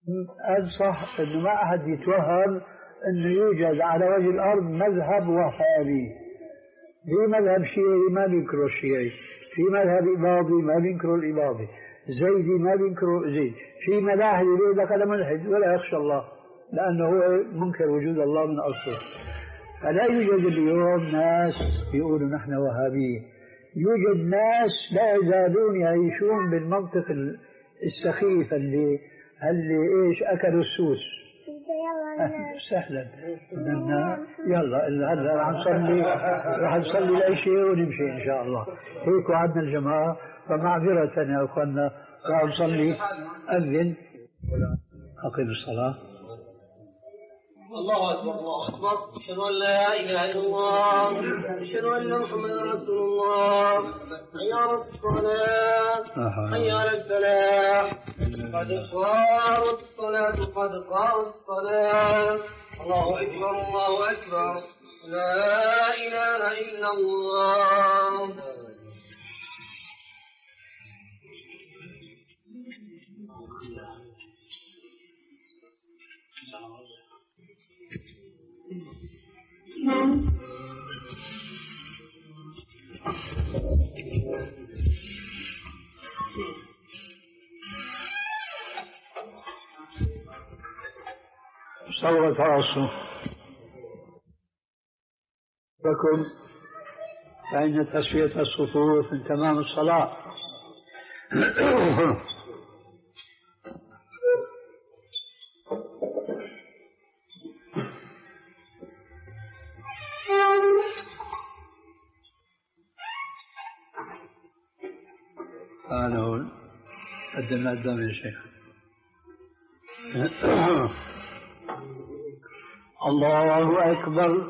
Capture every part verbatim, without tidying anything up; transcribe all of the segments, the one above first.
أنصح أنه ما أحد يتوهم أنه يوجد على وجه الأرض مذهب وهابي. في مذهب شيعي ما بينكروا الشيعي، في مذهب إباضي ما بينكروا الإباضي، زيدي ما بينكروا زيد، في مذاهب يقول لك أنا ملحد ولا يخشى الله لأنه هو منكر وجود الله من أصله. فلا يوجد اليوم ناس يقولوا نحن وهابيين، يوجد ناس لا يزالون يعيشون بالمنطق السخيف اللي اللي ايش اكلوا السوس. سهلا يلا هلا راح نصلي راح نصلي العشاء ونمشي ان شاء الله. هيك وعدنا الجماعه، فمعذره يا اخواننا راح نصلي. اذن اقيم الصلاه. الله أكبر الله أكبر، أشهد أن لا إله إلا الله، أشهد أن محمدا رسول الله. حي على الصلاة، حي على الفلاح، قد قامت الصلاة، قد قامت الصلاة. الله أكبر الله أكبر، لا إله إلا الله. صلوات راسه لكم، فإن تسوية الصفوف من تمام الصلاة. أنا هون قدمنا قدام يا شيخ. الله أكبر.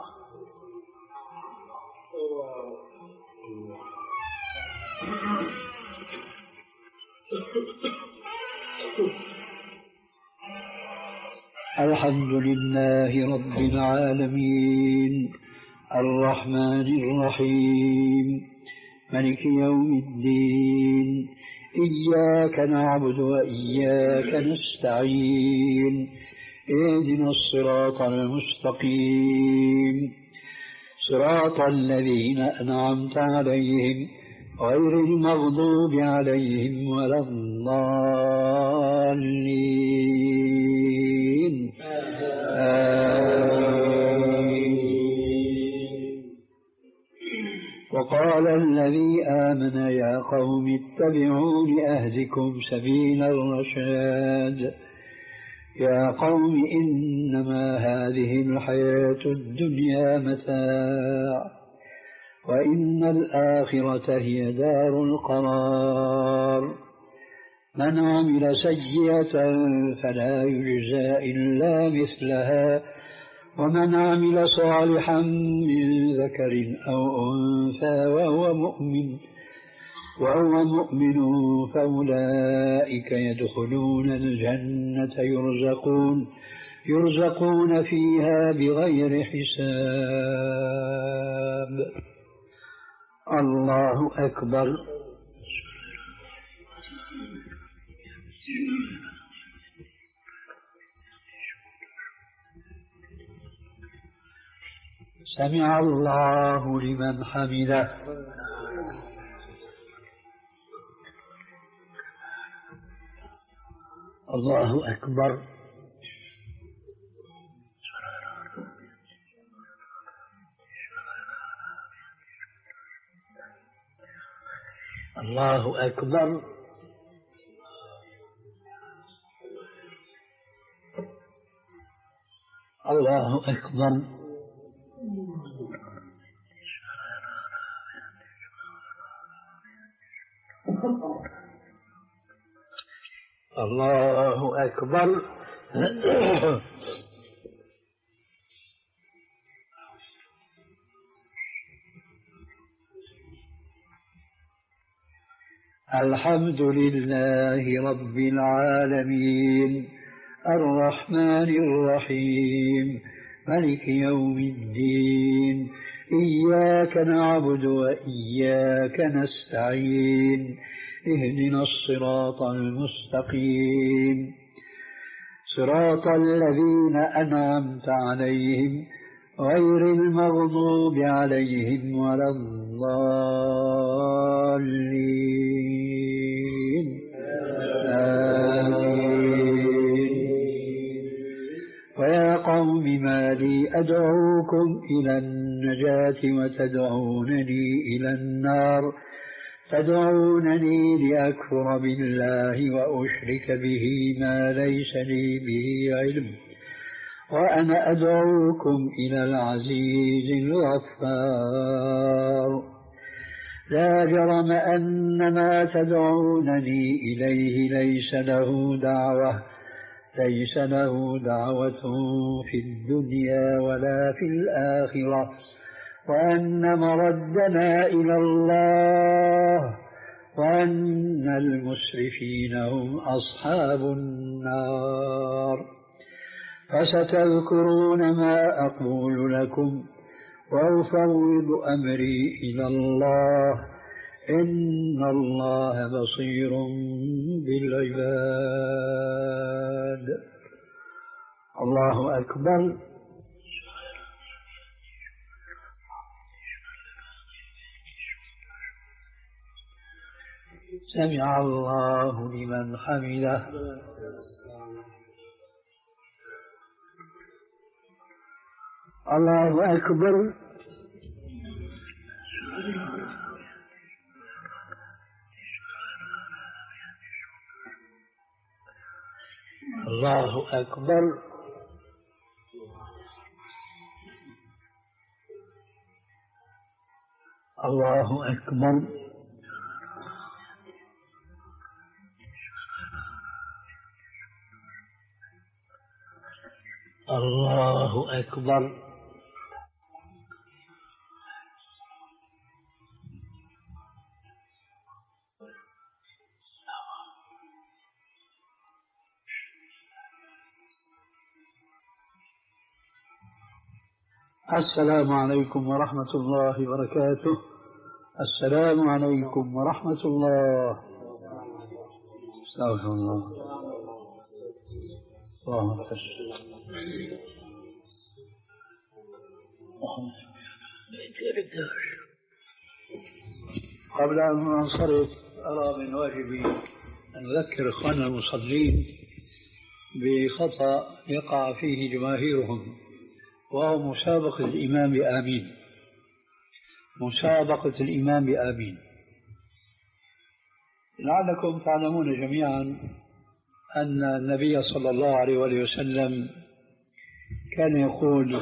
الحمد لله رب العالمين الرحمن الرحيم مالك يوم الدين، إياك نعبد وإياك نستعين، اهدنا الصراط المستقيم، صراط الذين أنعمت عليهم غير المغضوب عليهم ولا الضالين. آمين. وقال الذي آمن يا قوم اتبعون أهدكم سبيل الرشاد. يا قوم إنما هذه الحياة الدنيا متاع وإن الآخرة هي دار القرار. من عمل سيئة فلا يجزى إلا مثلها ومن عمل صالحا من ذكر أو أنثى وهو مؤمن وهو مؤمن فأولئك يدخلون الجنة يرزقون يرزقون فيها بغير حساب. الله أكبر. سمع الله لمن حمده. الله أكبر. الله أكبر. الله أكبر. الله أكبر. الحمد لله رب العالمين الرحمن الرحيم مالك يوم الدين، إياك نعبد وإياك نستعين، اهدنا الصراط المستقيم، صراط الذين أنعمت عليهم غير المغضوب عليهم ولا الضالين آمين. ويا قوم ما لي أدعوكم إلى النجاة وتدعونني إلى النار تدعونني لأكفر بالله وأشرك به ما ليس لي به علم وأنا أدعوكم إلى العزيز الغفار. لا جرم أن ما تدعونني إليه ليس له دعوة ليس له دعوة في الدنيا ولا في الآخرة وأن مردنا إلى الله وأن المسرفين هم أصحاب النار. فستذكرون ما أقول لكم وأفوض أمري إلى الله إن الله بصير بالعباد. الله أكبر. سمع الله لمن حمده. الله أكبر. الله أكبر. الله أكبر. الله أكبر. السلام عليكم ورحمة الله وبركاته. السلام عليكم ورحمة الله. استغفر الله. اللهم صل قبل أن ننصرف أرى من واجبي أن أذكر إخواننا المصلين بخطأ يقع فيه جماهيرهم، وهو مسابقة الإمام بآمين. مسابقة الإمام بآمين. لعلكم تعلمون جميعا أن النبي صلى الله عليه وآله وسلم كان يقول: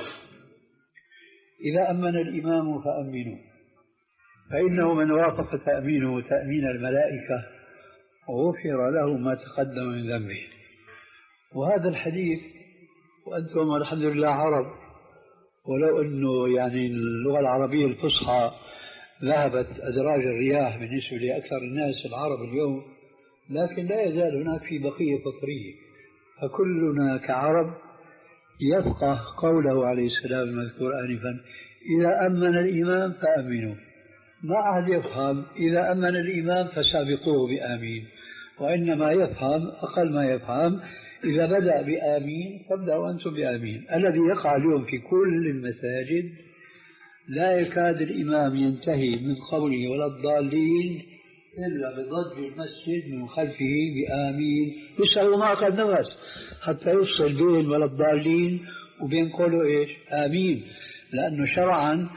إذا أمن الإمام فأمنوا، فإنه من وافق تأمينه تأمين الملائكة غفر له ما تقدم من ذنبه. وهذا الحديث، وأنتم الحمد لله عرب، ولو أنه يعني اللغة العربية الفصحى ذهبت أدراج الرياح بالنسبة لأكثر الناس العرب اليوم، لكن لا يزال هناك في بقية فطرية، فكلنا كعرب يفقه قوله عليه السلام المذكور آنفا: إذا أمن الإمام فأمنوا. ما أحد يفهم إذا أمن الإمام فسابقوه بآمين، وإنما يفهم أقل ما يفهم إذا بدأ بآمين فابدأوا أنتم بآمين. الذي يقع اليوم في كل المساجد لا يكاد الإمام ينتهي من قوله ولا الضالين إلا بضج المسجد من خلفه بآمين، يسألوا ما قد نفس حتى يفصل بين ولا الضالين وبين قوله إيش؟ آمين، لأنه شرعا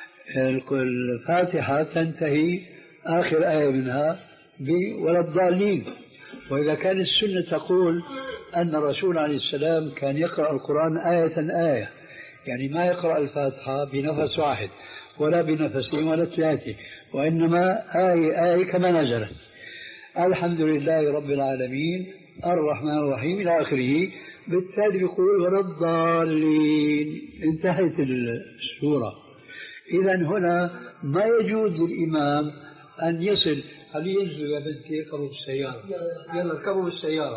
الفاتحة تنتهي آخر آية منها بولا الضالين. وإذا كان السنة تقول أن الرسول عليه السلام كان يقرأ القرآن آية آية، يعني ما يقرأ الفاتحة بنفس واحد ولا بنفسين ولا ثلاثة، وإنما آية آية كما نزلت: الحمد لله رب العالمين الرحمن الرحيم إلى آخره. بالتالي يقول ولا الضالين، انتهت السورة. إذا هنا ما يجوز للإمام أن يصل: هل ينزل يا بنتي اركبوا بالسيارة، يلا اركبوا بالسيارة.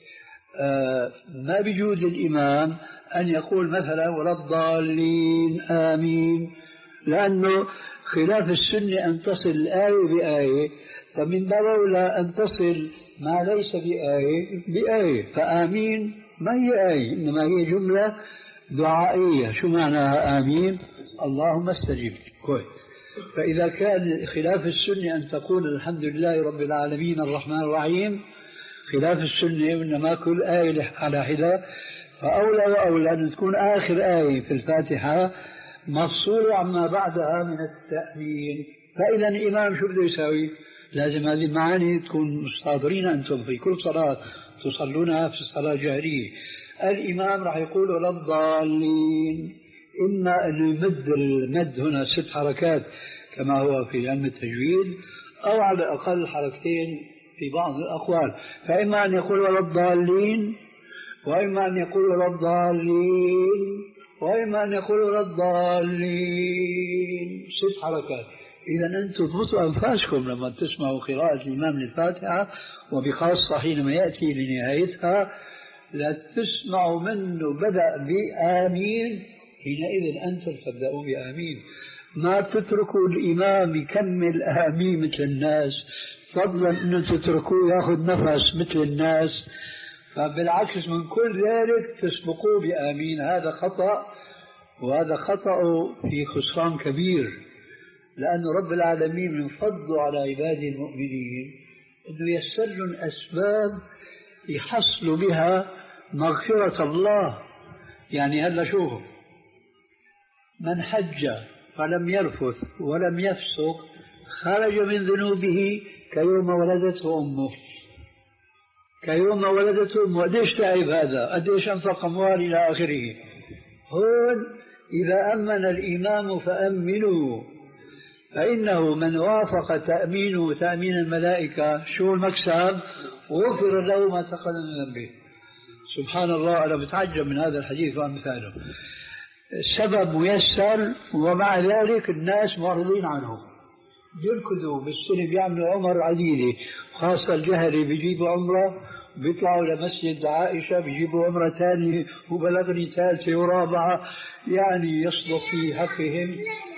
آه ما بيجوز للإمام أن يقول مثلا ولا الضالين آمين، لأنه خلاف السنة أن تصل الآية بآية، فمن باب أولى أن تصل ما ليس بآية بآية. فآمين ما هي آية، إنما هي جملة دعائية. شو معناها آمين؟ اللهم استجب. كويس. فإذا كان خلاف السنة أن تقول الحمد لله رب العالمين الرحمن الرحيم، خلاف السنة وإنما كل آية على حدة، فأولى وأولى أن تكون آخر آية في الفاتحة مفصولة عما بعدها من التأمين. فإذا الإمام شو بده يساوي؟ لازم هذه المعاني تكون مستحضرين أنتم في كل صلاة تصلونها في الصلاة الجهرية. الإمام راح يقول ولا الضالين، إما أن يمد المد هنا ست حركات كما هو في علم التجويد، أو على الأقل حركتين في بعض الأقوال. فإما أن يقول ولا الضالين، وإما أن يقول ولا الضالين، وإما أن يقول ولا الضالين، ست حركات. إذا أنتم اضبطوا أنفاسكم لما تسمعوا قراءة الإمام للفاتحة، وبخاصة حينما يأتي لنهايتها لا تسمعوا منه بدأ بآمين، حينئذ أنتم تبدأوا بآمين. ما تتركوا الإمام يكمل آمين مثل الناس، فضلا أن تتركوه يأخذ نفس مثل الناس، فبالعكس من كل ذلك تسبقوه بآمين. هذا خطأ، وهذا خطأ في خسران كبير، لأن رب العالمين من فضله على عباده المؤمنين أنه يسر لهم أسباب يحصلوا بها مغفرة الله. يعني هلا شوفوا، من حج فلم يرفث ولم يفسق خرج من ذنوبه كيوم ولدته أمه. كيوم ولدته أمه، قديش تعب هذا، قديش أنفق أموال إلى آخره. هون إذا أمن الإمام فأمنوا، فإنه من وافق تأمينه تأمين الملائكة شو المكسب؟ غفر له ما تقدم من ذنبه. سبحان الله، أنا بتعجب من هذا الحديث وأمثاله. السبب ميسر ومع ذلك الناس معرضين عنه، بيركضوا بالسنة بيعملوا عمر عديدة، خاصة الجهري بيجيبوا عمرة بيطلعوا لمسجد عائشة بيجيبوا عمرة ثانية وبلغني ثالثة ورابعة، يعني يصدق في حقهم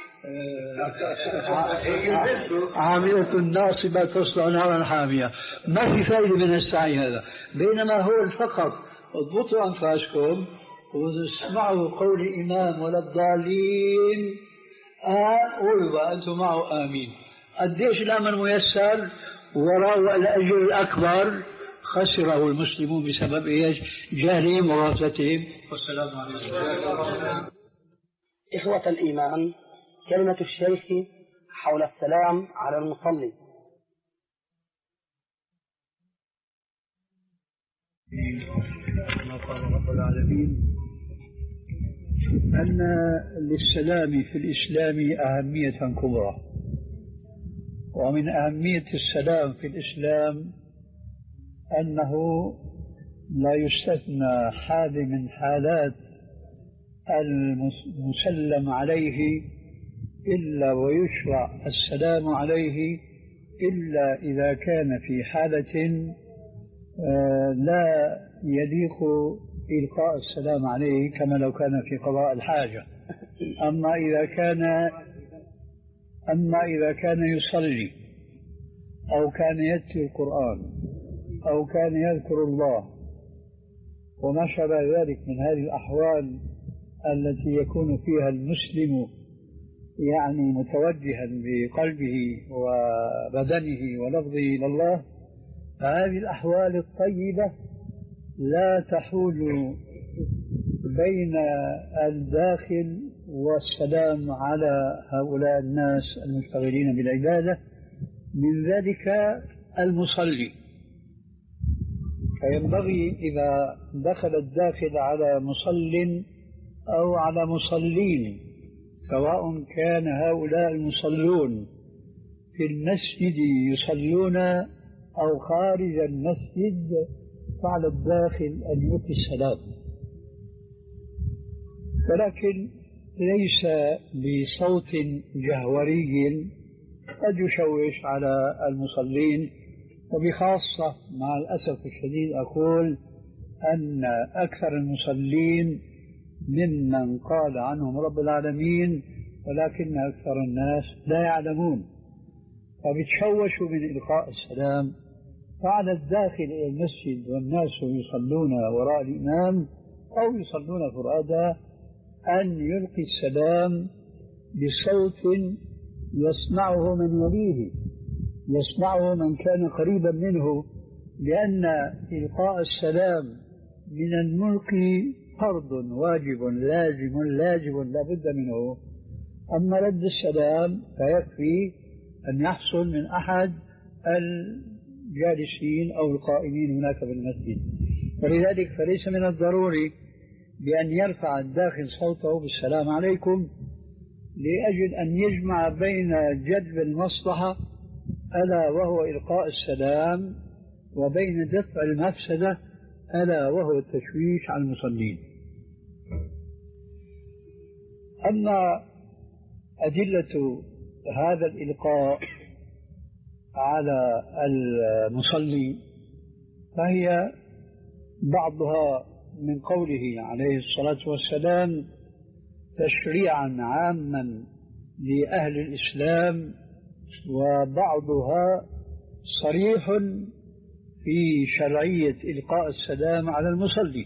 عاملة ناصبة تصلى نارا حامية. ما في فائدة من السعي هذا. بينما هو فقط اضبطوا أنفاسكم واسمعوا قول الإمام ولا الضالين، قولوا بقى أنتم معه آمين. قديش الأمر ميسر وراء الأجر الأكبر خسره المسلمون بسبب إيش؟ جهلهم وغفلتهم. والسلام عليكم. إخوة الإيمان، كلمة الشيخ حول السلام على المصلي. كما قال رب العالمين أن للسلام في الإسلام أهمية كبرى، ومن أهمية السلام في الإسلام أنه لا يستثنى حال من حالات المسلم عليه إلا ويشرع السلام عليه إلا إذا كان في حالة لا يليق إلقاء السلام عليه، كما لو كان في قضاء الحاجة. أما إذا كان أما إذا كان يصلي أو كان يتلو القرآن أو كان يذكر الله وما شابه ذلك من هذه الأحوال التي يكون فيها المسلم يعني متوجها بقلبه وبدنه ولفظه إلى الله، فهذه الأحوال الطيبة لا تحول بين الداخل والسلام على هؤلاء الناس المشتغلين بالعبادة، من ذلك المصلي. فينبغي إذا دخل الداخل على مصل أو على مصلين، سواء كان هؤلاء المصلون في المسجد يصلون أو خارج المسجد، فعلى الداخل أن يلقي السلام، ولكن ليس بصوت جهوري قد يشوش على المصلين. وبخاصة مع الأسف الشديد أقول أن أكثر المصلين ممن قال عنهم رب العالمين، ولكن أكثر الناس لا يعلمون، فبتشوشوا من إلقاء السلام فعلى الداخل إلى المسجد والناس يصلون وراء الإمام أو يصلون فرادا أن يلقي السلام بصوت يسمعه من يليه، يسمعه من كان قريبا منه، لأن إلقاء السلام من الملقي فرض واجب لازم لازم لا بد منه. أما رد السلام فيكفي أن يحصل من أحد الجالسين أو القائمين هناك بالمسجد. ولذلك فليس من الضروري بأن يرفع الداخل صوته بالسلام عليكم لأجل أن يجمع بين جلب المصلحة ألا وهو إلقاء السلام وبين دفع المفسدة ألا وهو التشويش على المصلين. أما أدلة هذا الإلقاء على المصلي فهي بعضها من قوله عليه الصلاة والسلام تشريعا عاما لأهل الإسلام، وبعضها صريح في شرعية إلقاء السلام على المصلي.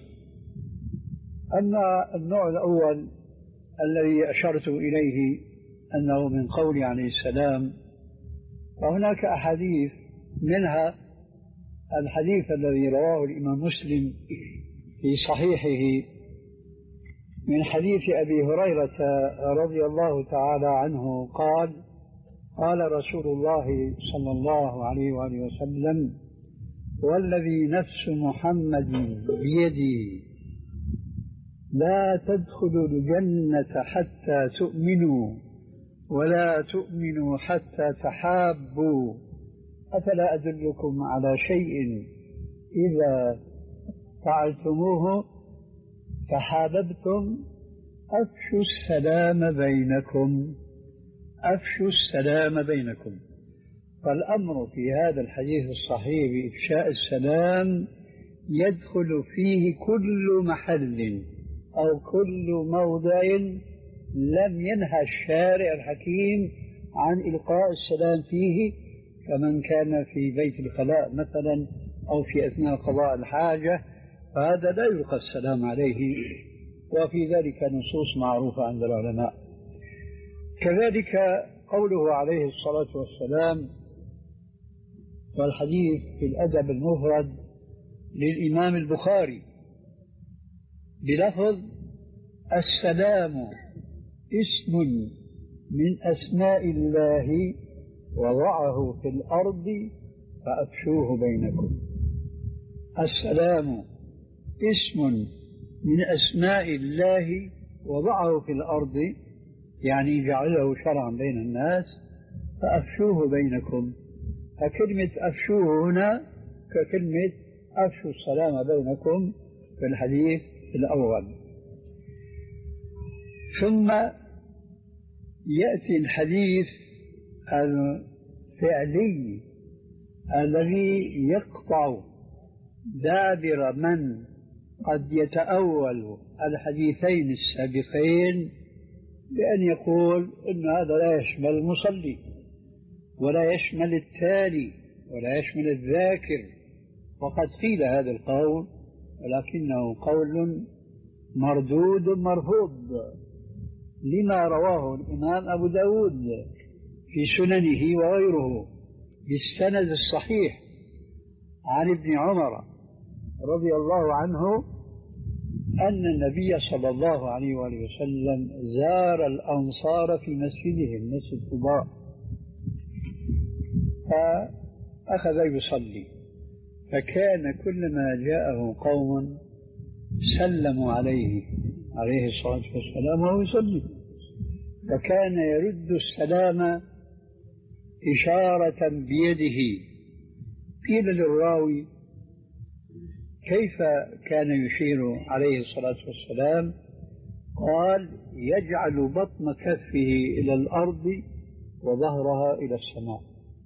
أما النوع الأول الذي أشرت إليه أنه من قول عليه السلام فهناك أحاديث، منها الحديث الذي رواه الإمام مسلم في صحيحه من حديث أبي هريرة رضي الله تعالى عنه قال قال رسول الله صلى الله عليه وآله وسلم والذي نفس محمد بيدي لا تدخلوا الجنة حتى تؤمنوا ولا تؤمنوا حتى تحابوا أفلا أدلكم على شيء إذا فعلتموه تحاببتم أفشوا السلام بينكم أفشوا السلام بينكم. فالأمر في هذا الحديث الصحيح بإفشاء السلام يدخل فيه كل محل أو كل موضع لم ينهى الشارع الحكيم عن إلقاء السلام فيه، كمن كان في بيت الخلاء مثلا أو في أثناء قضاء الحاجة فهذا لا يلقى السلام عليه، وفي ذلك نصوص معروفة عند العلماء. كذلك قوله عليه الصلاة والسلام والحديث في الأدب المفرد للإمام البخاري بلفظ السلام اسم من أسماء الله وضعه في الأرض فأفشوه بينكم. السلام اسم من أسماء الله وضعه في الأرض يعني جعله شرعا بين الناس فأفشوه بينكم. فكلمة أفشوه هنا ككلمة أفشوا السلام بينكم في الحديث الأول. ثم يأتي الحديث الفعلي الذي يقطع دابر من قد يتأول الحديثين السابقين بأن يقول إن هذا لا يشمل المصلي ولا يشمل التالي ولا يشمل الذاكر، وقد قيل هذا القول ولكنه قول مردود مرفوض لما رواه الإمام أبو داود في سننه وغيره بالسند الصحيح عن ابن عمر رضي الله عنه أن النبي صلى الله عليه وآله وسلم زار الأنصار في مسجدهم مسجد قباء فأخذ يصلي، فكان كلما جاءه قوم سلموا عليه عليه الصلاة والسلام وهو يصلي، فكان يرد السلام إشارة بيده. قيل للراوي كيف كان يشير عليه الصلاة والسلام؟ قال يجعل بطن كفه إلى الأرض وظهرها إلى السماء.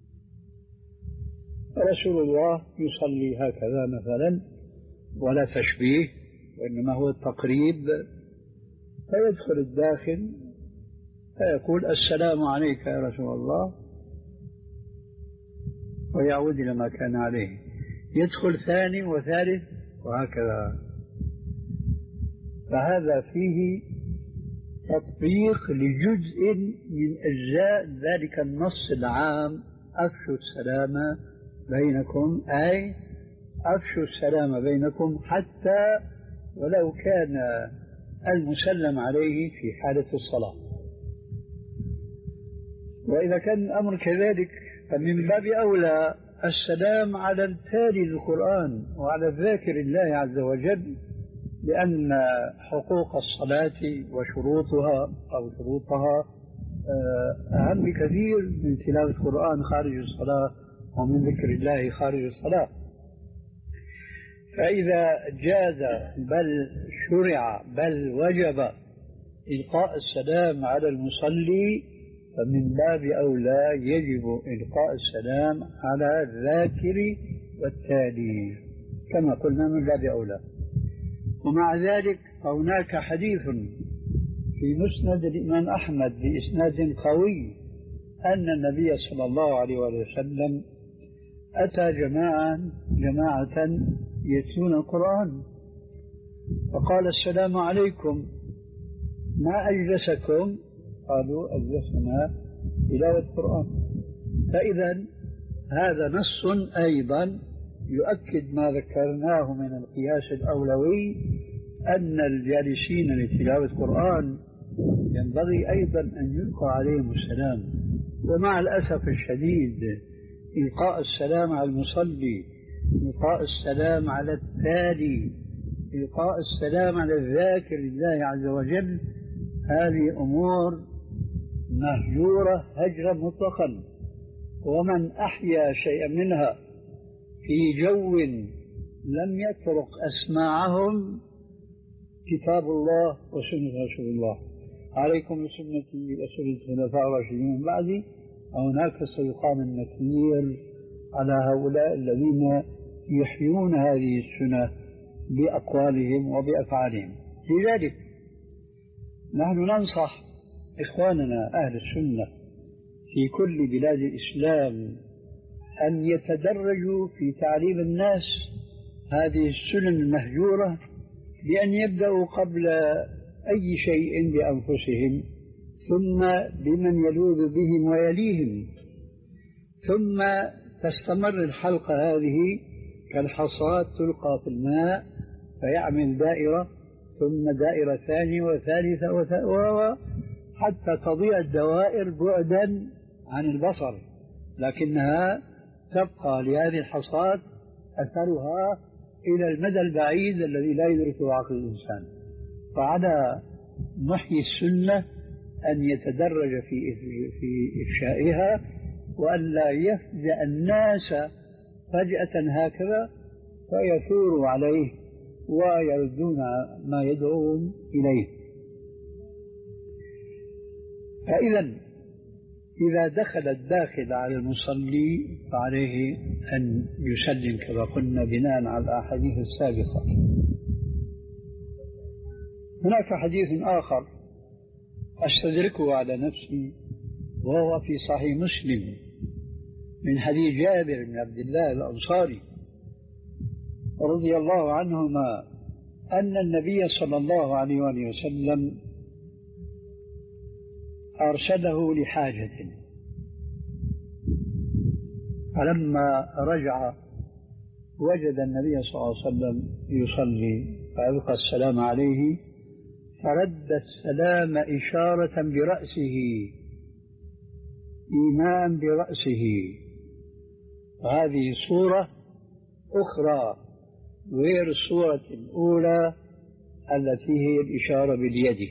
رسول الله يصلي هكذا مثلا ولا تشبيه وإنما هو التقريب، فيدخل الداخل فيقول السلام عليك يا رسول الله ويعود إلى ما كان عليه. يدخل ثاني وثالث وهكذا. فهذا فيه تطبيق لجزء من أجزاء ذلك النص العام: أفشوا السلام بينكم، أي أفشوا السلام بينكم حتى ولو كان المسلم عليه في حالة الصلاة. وإذا كان الأمر كذلك فمن باب أولى السلام على التالي للقرآن وعلى الذاكر الله عز وجل، لأن حقوق الصلاة وشروطها أو شروطها أهم بكثير من تلاوة القرآن خارج الصلاة ومن ذكر الله خارج الصلاة. فإذا جاز بل شرع بل وجب إلقاء السلام على المصلي فمن باب أولى يجب إلقاء السلام على الذاكر والتالي كما قلنا من باب أولى. ومع ذلك فهناك حديث في مسند الإمام أحمد بإسناد قوي أن النبي صلى الله عليه وسلم أتى جماعة جماعة يتلون القرآن فقال: السلام عليكم، ما أجلسكم؟ قالوا: أجلسنا تلاوة القرآن. فإذا هذا نص أيضا يؤكد ما ذكرناه من القياس الأولوي أن الجالسين لتلاوة القرآن ينبغي أيضا أن يلقى عليهم السلام. ومع الأسف الشديد إلقاء السلام على المصلي، إلقاء السلام على التالي، إلقاء السلام على الذاكر لله عز وجل، هذه أمور مهجورة هجرا مطلقا. ومن أحيا شيئا منها في جو لم يطرق أسماعهم كتاب الله وسنة رسول الله: عليكم بسنتي وسنة الخلفاء الراشدين من بعدي. هناك سيقام النكير على هؤلاء الذين يحيون هذه السنة بأقوالهم وبأفعالهم. لذلك نحن ننصح إخواننا أهل السنة في كل بلاد الإسلام أن يتدرجوا في تعليم الناس هذه السنن المهجورة، بأن يبدأوا قبل أي شيء بأنفسهم، ثم بمن يلوذ بهم ويليهم، ثم تستمر الحلقة هذه كالحصاة تلقى في الماء فيعمل دائرة، ثم دائرة ثانية وثالثة وثالثة حتى تضيع الدوائر بعدا عن البصر، لكنها تبقى لهذه الحصاة أثرها إلى المدى البعيد الذي لا يدركه عقل الإنسان. فعلى محيي السنة أن يتدرج في في إفشائها، وأن لا يفجأ الناس فجأة هكذا فيثوروا عليه ويردون ما يدعون إليه. فإذا إذا دخل الداخل على المصلي فعليه أن يسلم كما قلنا بناء على الأحاديث السابقة. هناك حديث آخر أستدركه على نفسي وهو في صحيح مسلم من حديث جابر بن عبد الله الأنصاري رضي الله عنهما أن النبي صلى الله عليه وسلم أرسله لحاجة، فلما رجع وجد النبي صلى الله عليه وسلم يصلي فألقى السلام عليه، فرد السلام إشارة برأسه إيماء برأسه. هذه صورة أخرى غير الصورة الأولى التي هي الإشارة باليد.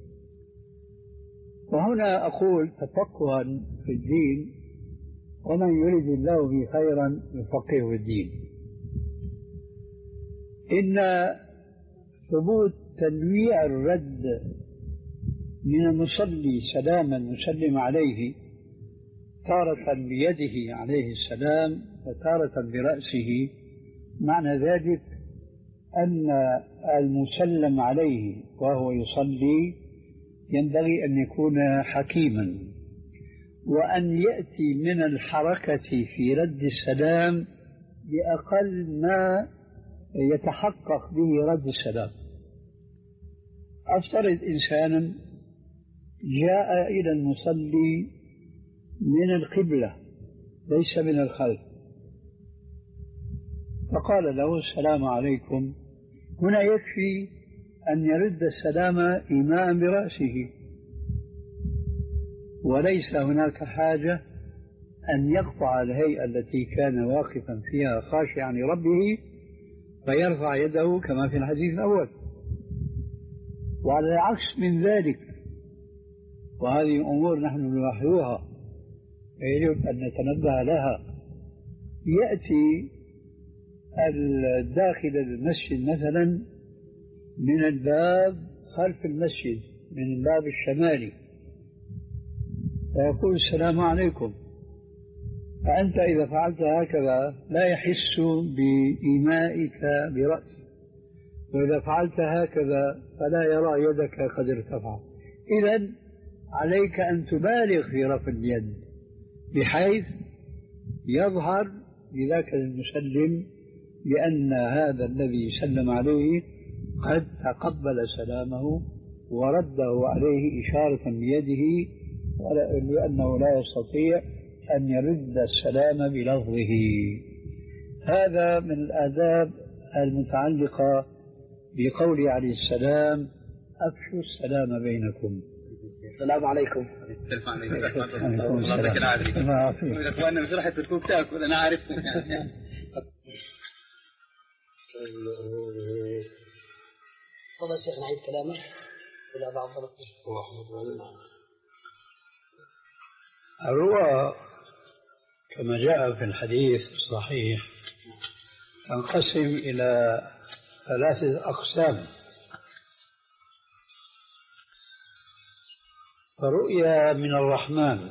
وهنا أقول تفقها في الدين: ومن يريد الله به خيرا يفقهه في الدين. إن ثبوت تنويع الرد من المصلي سلاما مسلم عليه تارة بيده عليه السلام وتارة برأسه، معنى ذلك أن المسلم عليه وهو يصلي ينبغي أن يكون حكيما، وأن يأتي من الحركة في رد السلام بأقل ما يتحقق به رد السلام. أفترض إنسانا جاء إلى المصلي من القبلة ليس من الخلف، فقال له السلام عليكم، هنا يكفي أن يرد السلام إيماء برأسه، وليس هناك حاجة أن يقطع الهيئة التي كان واقفا فيها خاشعا لربه فيرفع يده كما في الحديث الأول. وعلى العكس من ذلك، وهذه أمور نحن نلاحظها يجب أن نتنبه لها، يأتي الداخل المسجد مثلا من الباب خلف المسجد من الباب الشمالي فيقول السلام عليكم، فأنت إذا فعلت هكذا لا يحس بإيمائك برأسك، وإذا فعلت هكذا فلا يرى يدك قد ارتفعت. إذن عليك أن تبالغ في رفع اليد بحيث يظهر لذاك المسلم بأن هذا الذي سلم عليه قد تقبل سلامه ورده عليه إشارة بيده، لأنه لا يستطيع أن يرد السلام بلفظه. هذا من الآداب المتعلقة بقوله عليه السلام أفشوا السلام بينكم. السلام عليكم. السلام عليكم. الله يعطيك العافية. إذا إخواننا مش راح يتركوك تاكل أنا عارف. تفضل شيخ نعيد كلامه ولا بعض الرؤى كما جاء في الحديث الصحيح تنقسم إلى ثلاثة أقسام. فرؤيا من الرحمن،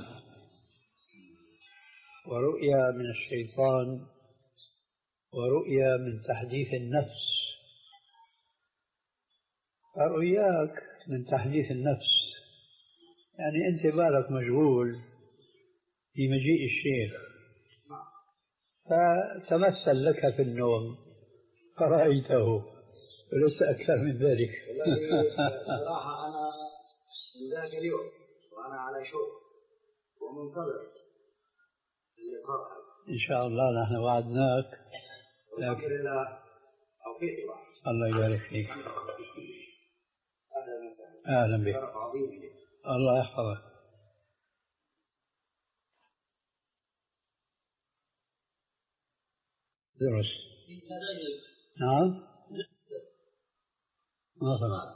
ورؤيا من الشيطان، ورؤيا من تحديث النفس. فرؤياك من تحديث النفس يعني أنت بالك مشغول في مجيء الشيخ فتمثل لك في النوم فرأيته وليس أكثر من ذلك. صراحة أنا من ذاك اليوم وأنا على شوق ومنتظر اللقاء إن شاء الله. نحن وعدناك لكن الله يبارك فيك. أهلا بك. الله يحفظك. درس. نعم. ما فهم.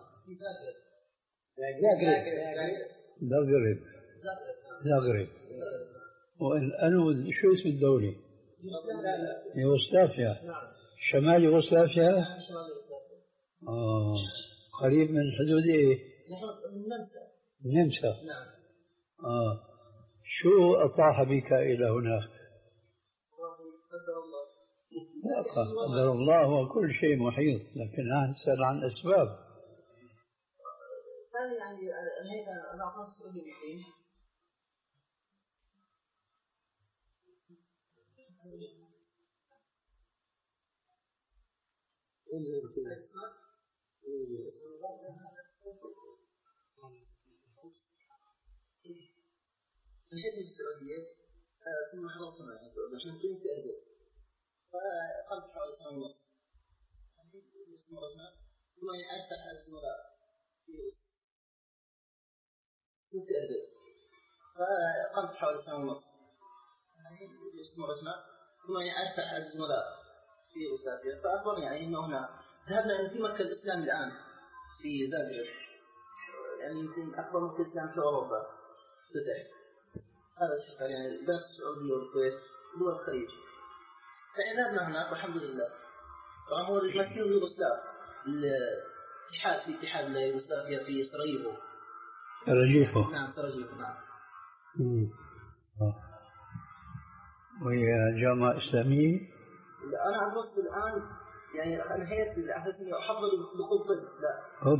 زغرب. زغرب. وأنا شو اسم الدولة؟ يوغوسلافيا. شمال يوغوسلافيا. آه. قريب من حدود إيه؟ النمسا. النمسا. نعم. آه. شو أطاح بك إلى هناك؟ قدر الله. قدر الله وكل شيء محيط، لكن نسأل عن أسباب. هذه يعني هيك أنا أعطاك سؤال الحين. نحن في السعودية ثم حضرت معي عشان كنت أهدف فقلت حوالي سنة ونص ثم أفتح الزملاء كنت أهدف فقلت حوالي سنة ونص ثم أفتح الزملاء في أوسافيا فأخبرني يعني أنه هنا ذهبنا في مركز الإسلام الآن في زاغرب، يعني يمكن أكبر مركز إسلام في أوروبا فتح. هذا الشيء يعني بين السعودية والكويت دول الخليج. فذهبنا هناك والحمد لله. طبعا هو المسكين اليوغوسلاف الاتحاد في اتحاد اليوغوسلافيا في سراييفو. سراييفو. نعم سراييفو نعم. امم. وهي جامعة إسلامية؟ أنا أدرس الآن يعني أنا هيئة الأساسية أحضر بقوة طب لا. طب.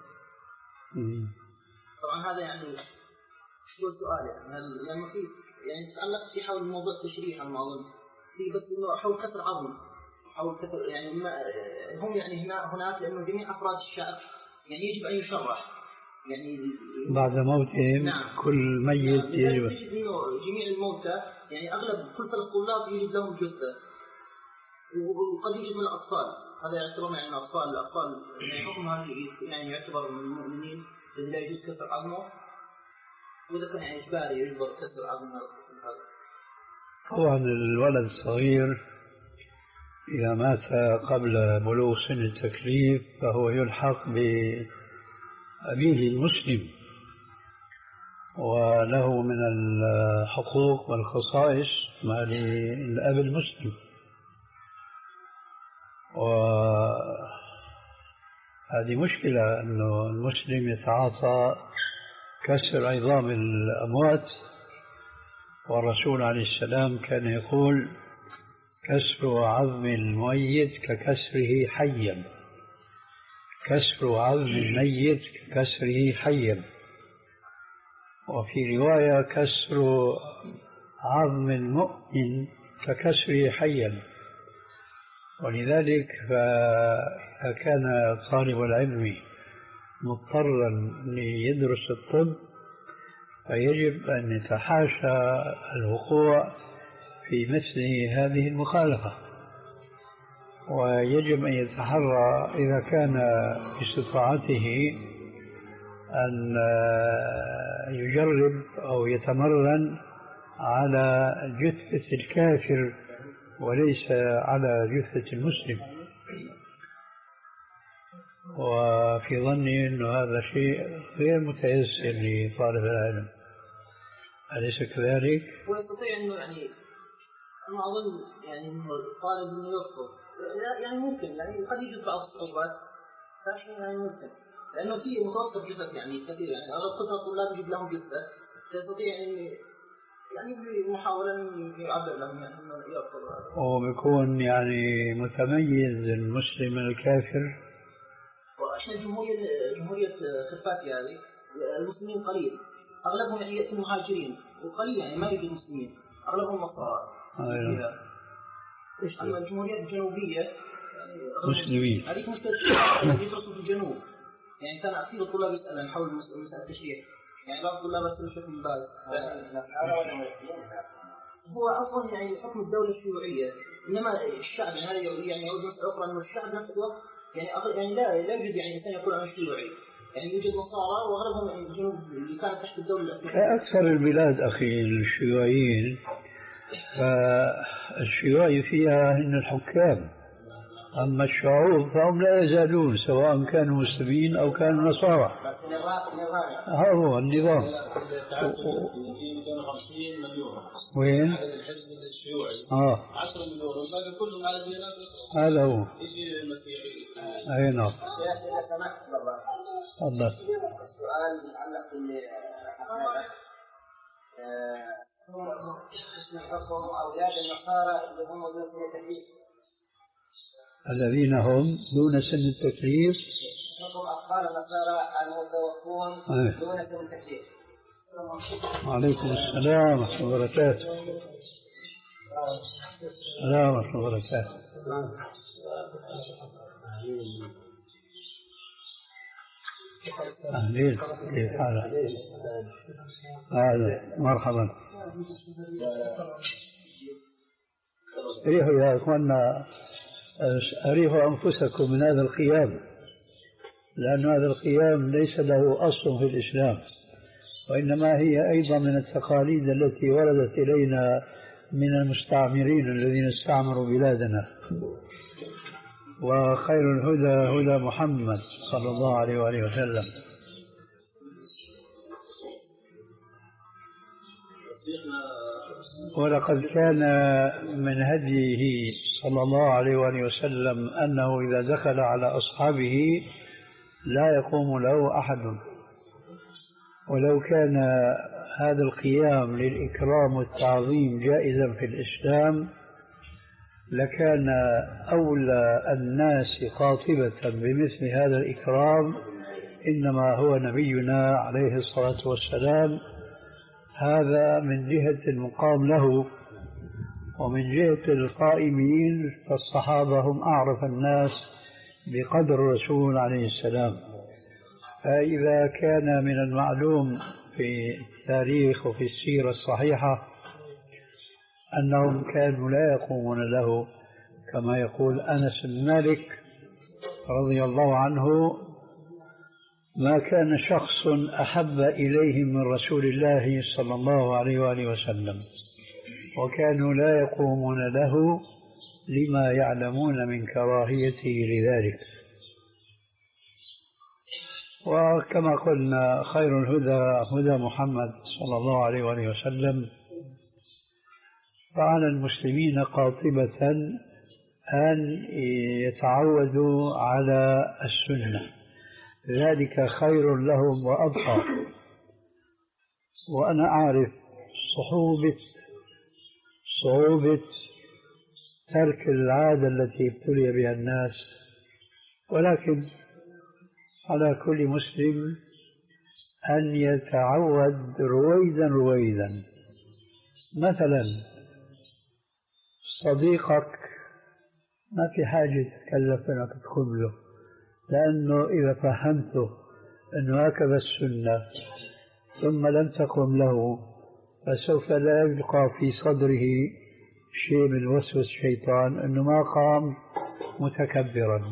طبعا هذا يعني شو السؤال يعني هل لما في يعني تألقت في حول موضوع التشريح على ما أظن في بس إنه حول كسر عظم حول كسر يعني ما هم يعني هنا هناك لأنه جميع أفراد الشعب يعني يجب أن يشرح يعني بعد موتهم. نعم. كل ميت نعم. يجب تجد إنه جميع الموتى يعني أغلب كل ثلاث طلاب يجب لهم جثة وقد يوجد من الأطفال هذا يعتبرون يعني الأطفال الأطفال يعني حكم هذا يعني يعتبر من المؤمنين الذي لا يجوز كسر عظمه وإذا كان يعني إجباري يجبر كسر عظمه. طبعا الولد الصغير إذا مات قبل بلوغ سن التكليف فهو يلحق بأبيه المسلم وله من الحقوق والخصائص ما للأب المسلم، وهذه مشكلة أنه المسلم يتعاطى كسر عظام الأموات، والرسول عليه السلام كان يقول كسر عظم الميت ككسره حيا، كسر عظم الميت ككسره حيا. وفي رواية كسر عظم المؤمن ككسره حيا. ولذلك فإذا كان طالب العلم مضطرا ليدرس الطب فيجب أن يتحاشى الوقوع في مثل هذه المخالفة، ويجب أن يتحرى إذا كان باستطاعته أن يجرب أو يتمرن على جثة الكافر وليس على جثة المسلم. وفي ظني أن هذا شيء غير متيسر لطالب العلم، أليس كذلك؟ ويستطيع أنه يعني أنا أظن يعني أنه الطالب أنه يرفض يعني ممكن يعني قد يوجد بعض الصعوبات لكن يعني ممكن لأنه في متوسط جثث يعني كثير يعني أغلب قسم الطلاب يجيب لهم جثة يستطيع يعني يعني محاولة يعبر لهم يعني أنه يرفض. وبيكون يعني متميز المسلم الكافر. وإحنا جمهورية جمهورية خرفاتي هذه المسلمين قليل أغلبهم يعني يأتي مهاجرين وقليل يعني ما يوجد مسلمين أغلبهم نصارى. أيوة. أما الجمهورية الجنوبية يعني مسلمين هذه مشكلة يدرسوا في الجنوب يعني كان أكثر الطلاب يسألون حول مسألة التشريع يعني بعض الطلاب يسألون شيخ من باز هو أصلا يعني حكم الدولة الشيوعية إنما الشعب يعني هذا يعني يعود مسألة أخرى إنه الشعب نفس الوقت يعني يعني لا لا يوجد يعني إنسان يقول أنا شيوعي يعني يوجد نصارى وغالبهم يعني الجنوب اللي كانت تحت الدولة الأمريكية. أكثر البلاد أخي الشيوعيين فالشيوعي فيها هن الحكام، أما الشعوب فهم لا يزالون سواء كانوا مسلمين أو كانوا نصارى. هذا هو النظام. وين؟ آه. عشرة مليون والباقي كلهم على ديانات هذا هو. أي نعم. تفضل. السؤال يتعلق بحكم أولاد النصارى اللي هم دون سن التكليف. الذين هم دون سن التكليف. حكم أطفال النصارى المتوفون دون سن التكليف. وعليكم السلام ورحمة الله وبركاته. السلام ورحمة الله وبركاته. أهلين كيف حالك؟ أهلا مرحبا. أريحوا يا إخواننا أريحوا أنفسكم من هذا القيام، لأن هذا القيام ليس له أصل في الإسلام، وإنما هي أيضا من التقاليد التي وردت إلينا من المستعمرين الذين استعمروا بلادنا. وخير الهدى هدى محمد صلى الله عليه وآله وسلم. ولقد كان من هديه صلى الله عليه وآله وسلم أنه إذا دخل على أصحابه لا يقوم له أحد، ولو كان هذا القيام للإكرام والتعظيم جائزا في الإسلام لكان أولى الناس قاطبة بمثل هذا الإكرام إنما هو نبينا عليه الصلاة والسلام. هذا من جهة المقام له، ومن جهة القائمين فالصحابة هم أعرف الناس بقدر الرسول عليه السلام. فإذا كان من المعلوم في التاريخ وفي السيرة الصحيحة أنهم كانوا لا يقومون له، كما يقول أنس بن مالك رضي الله عنه: ما كان شخص أحب إليهم من رسول الله صلى الله عليه وآله وسلم، وكانوا لا يقومون له لما يعلمون من كراهيته لذلك. وكما قلنا خير الهدى هدى محمد صلى الله عليه وآله وسلم، فعلى المسلمين قاطبة أن يتعودوا على السنة، ذلك خير لهم وأبقى. وأنا أعرف صعوبة صعوبة ترك العادة التي ابتلي بها الناس، ولكن على كل مسلم أن يتعود رويدا رويدا. مثلا صديقك ما في حاجة تتكلف أنك تقوم له، لأنه إذا فهمته أنه هكذا السنة ثم لم تقم له فسوف لا يبقى في صدره شيء من وسوس الشيطان أنه ما قام متكبرا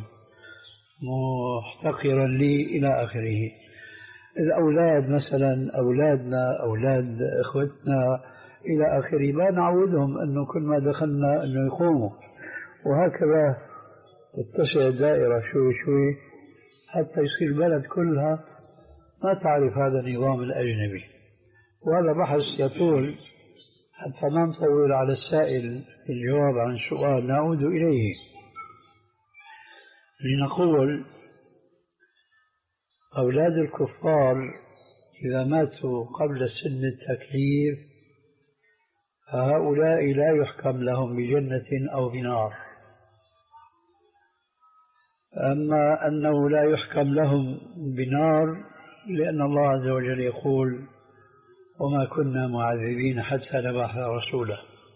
محتقرا لي إلى آخره. الأولاد مثلا، أولادنا أولاد إخوتنا إلى آخره، ما نعودهم أنه كل ما دخلنا أنه يقوموا، وهكذا تتسع الدائرة شوي شوي حتى يصير البلد كلها ما تعرف هذا النظام الأجنبي. وهذا بحث يطول، حتى ما نطول على السائل في الجواب عن سؤال نعود إليه. لنقول أولاد الكفار إذا ماتوا قبل سن التكليف فهؤلاء لا يحكم لهم بجنة أو بنار. أما أنه لا يحكم لهم بنار لأن الله عز وجل يقول: وما كنا معذبين حتى نبعث رسولا.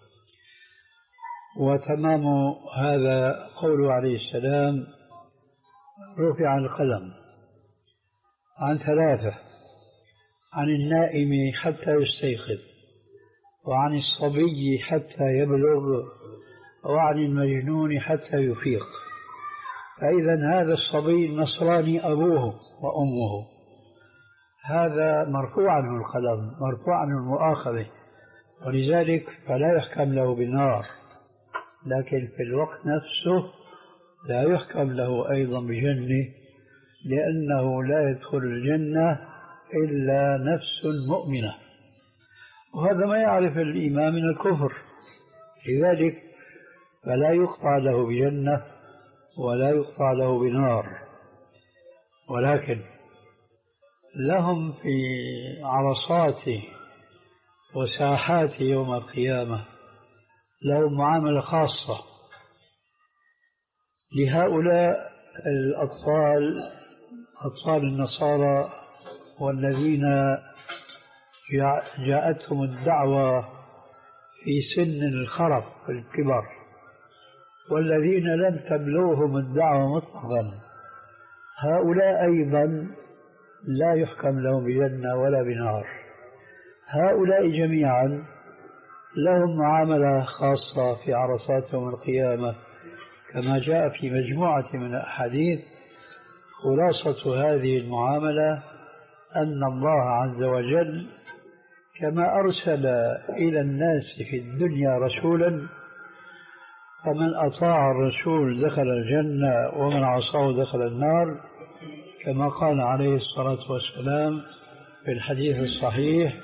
وتمام هذا قوله عليه السلام: رفع القلم عن ثلاثة: عن النائم حتى يستيقظ، وعن الصبي حتى يبلغ، وعن المجنون حتى يفيق. فإذا هذا الصبي النصراني أبوه وأمه، هذا مرفوع عنه القلم، مرفوع عنه المؤاخذة، ولذلك فلا يحكم له بالنار. لكن في الوقت نفسه لا يحكم له أيضا بجنة، لأنه لا يدخل الجنة إلا نفس مؤمنة، وهذا ما يعرف الإيمان من الكفر، لذلك فلا يقطع له بجنة ولا يقطع له بنار. ولكن لهم في عرصات وساحات يوم القيامة لهم معاملة خاصة. لهؤلاء الأطفال، أطفال النصارى، والذين جاءتهم الدعوة في سن الخرف في الكبر، والذين لم تبلغهم الدعوة مطلقا، هؤلاء أيضا لا يحكم لهم بجنة ولا بنار. هؤلاء جميعا لهم معاملة خاصة في عرصات يوم القيامة، كما جاء في مجموعة من الأحاديث. خلاصة هذه المعاملة أن الله عز وجل كما أرسل إلى الناس في الدنيا رسولا، فمن أطاع الرسول دخل الجنة ومن عصاه دخل النار، كما قال عليه الصلاة والسلام في الحديث الصحيح: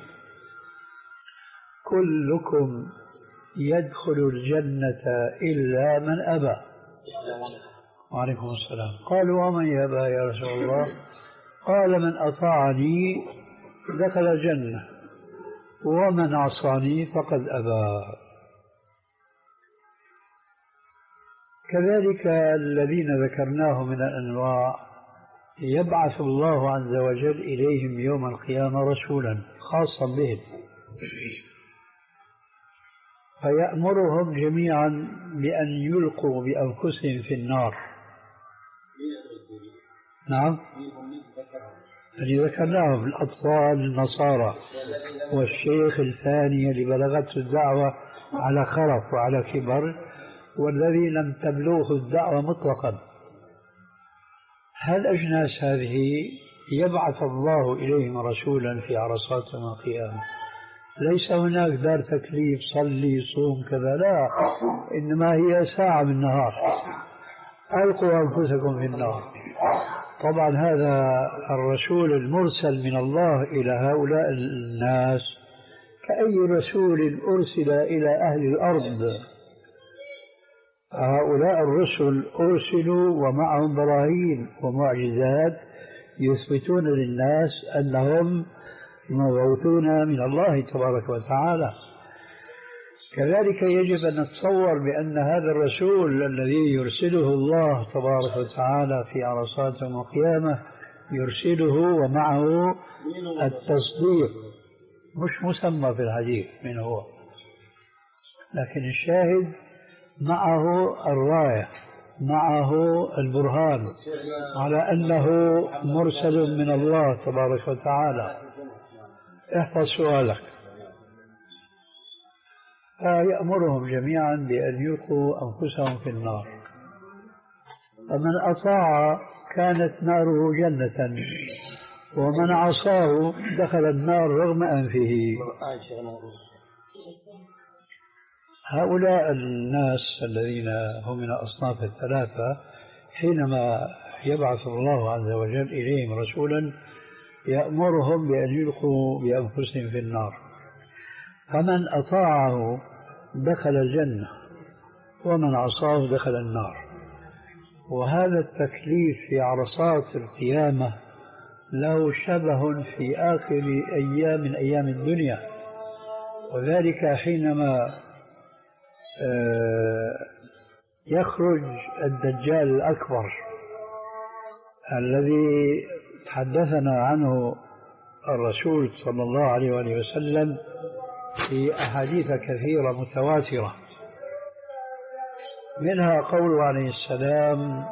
كلكم يدخل الجنة إلا من أبى. وعليكم السلام. قالوا: ومن يأبى يا رسول الله؟ قال: من أطاعني دخل الجنة ومن عصاني فقد أبى. كذلك الذين ذكرناه من الأنواع يبعث الله عز وجل إليهم يوم القيامة رسولا خاصا بهم، فيأمرهم جميعا بأن يلقوا بأنفسهم في النار. نعم، اللي ذكرناهم الأطفال النصارى، والشيخ الثاني اللي بلغته الدعوة على خرف وعلى كبر، والذي لم تبلغه الدعوة مطلقا. هالأجناس هذه يبعث الله إليهم رسولا في عرصات يوم القيامة. ليس هناك دار تكليف صلي صوم كذا، لا، إنما هي ساعة من النهار، ألقوا أنفسكم في النار. طبعا هذا الرسول المرسل من الله إلى هؤلاء الناس كأي رسول أرسل إلى أهل الأرض. هؤلاء الرسل أرسلوا ومعهم براهين ومعجزات يثبتون للناس أنهم مبعوثون من الله تبارك وتعالى. كذلك يجب أن نتصور بأن هذا الرسول الذي يرسله الله تبارك وتعالى في عرصات يوم القيامة يرسله ومعه التصديق، مش مسمى في الحديث من هو، لكن الشاهد معه الراية، معه البرهان على أنه مرسل من الله تبارك وتعالى. احفظ سؤالك. فيأمرهم جميعا بأن يلقوا أنفسهم في النار، فمن أطاع كانت ناره جنة، ومن عصاه دخل النار رغم أنفه. هؤلاء الناس الذين هم من الأصناف الثلاثة حينما يبعث الله عز وجل إليهم رسولا يأمرهم بأن يلقوا بأنفسهم في النار، فمن أطاعه دخل الجنة، ومن عصاه دخل النار. وهذا التكليف في عرصات القيامة له شبه في آخر أيام من أيام الدنيا، وذلك حينما يخرج الدجال الأكبر الذي تحدثنا عنه الرسول صلى الله عليه وآله وسلم في أحاديث كثيرة متواترة، منها قوله عليه السلام: